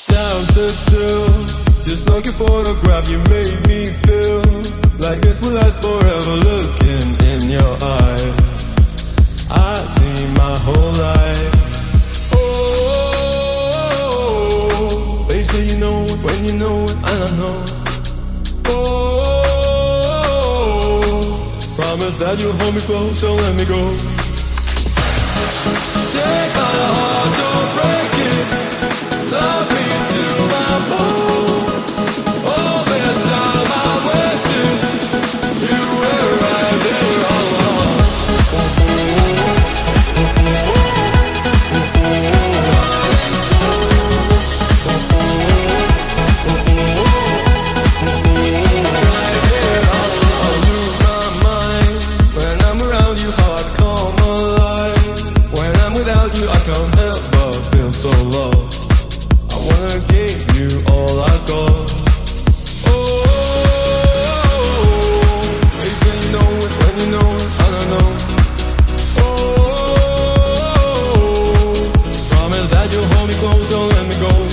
Time stood still, just like your photograph. You made me feel like this will last forever. Looking in your eyes, I see my whole life. Oh, they say you know it when you know it, and I know it. Oh, promise that you'll hold me close, don't let me go. Take my heart, don't break it. Love me to my bones. All this time I wasted, you were right there all along. Darling soul, right there all along. I lose my mind when I'm around you. Heart come alive. When I'm without you, I can't help but feel so lost. I wanna give you all I got. Oh, they say you know it when you know it, and I know. Oh, promise that you'll hold me close, don't let me go.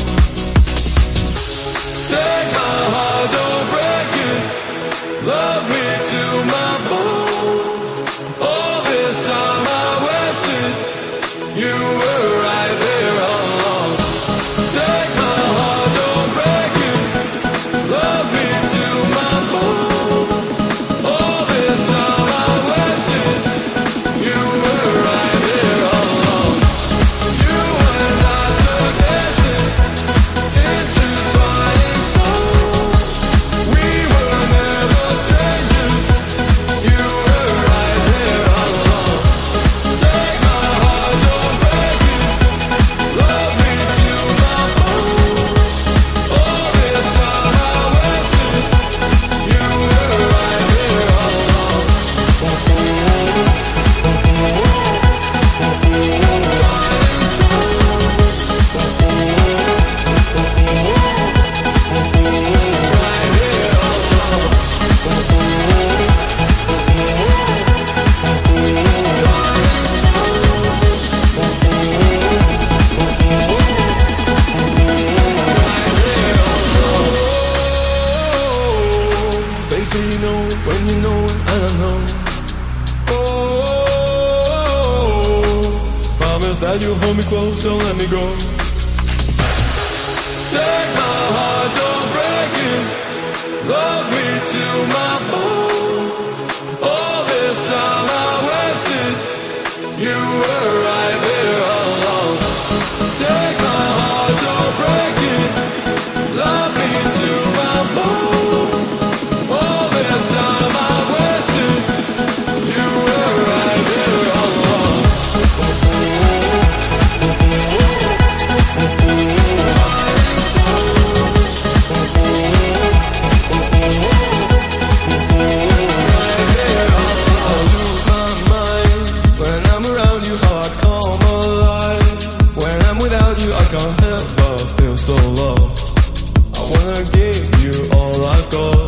Take my heart, don't break it. Love me to my bones. All this time I wasted, you were right there all along. Take my heart, don't break it. Love me to my bones. All this time I wasted, you were right there all along. You and I stood dancing, intertwining souls. We were never strangers. You were right there all along. Take my heart, don't break it. Love me to my bones. All this time I wasted, you were right there all along. Darling soul, right there all along. Darling soul, they say you know it when you know it, and I know. Oh, promise that you'll hold me close, don't let me go. Take my heart, don't break it. Love me to my bones. All this time I wasted, you were right there all along. Take my heart, don't break it. Love me to my bones. All this time I wasted, you were right there all along. Darling soul, right there all along. I lose my mind when I'm around you. Heart come alive. When I'm without you, I can't help but feel so low. I wanna give you all I've got.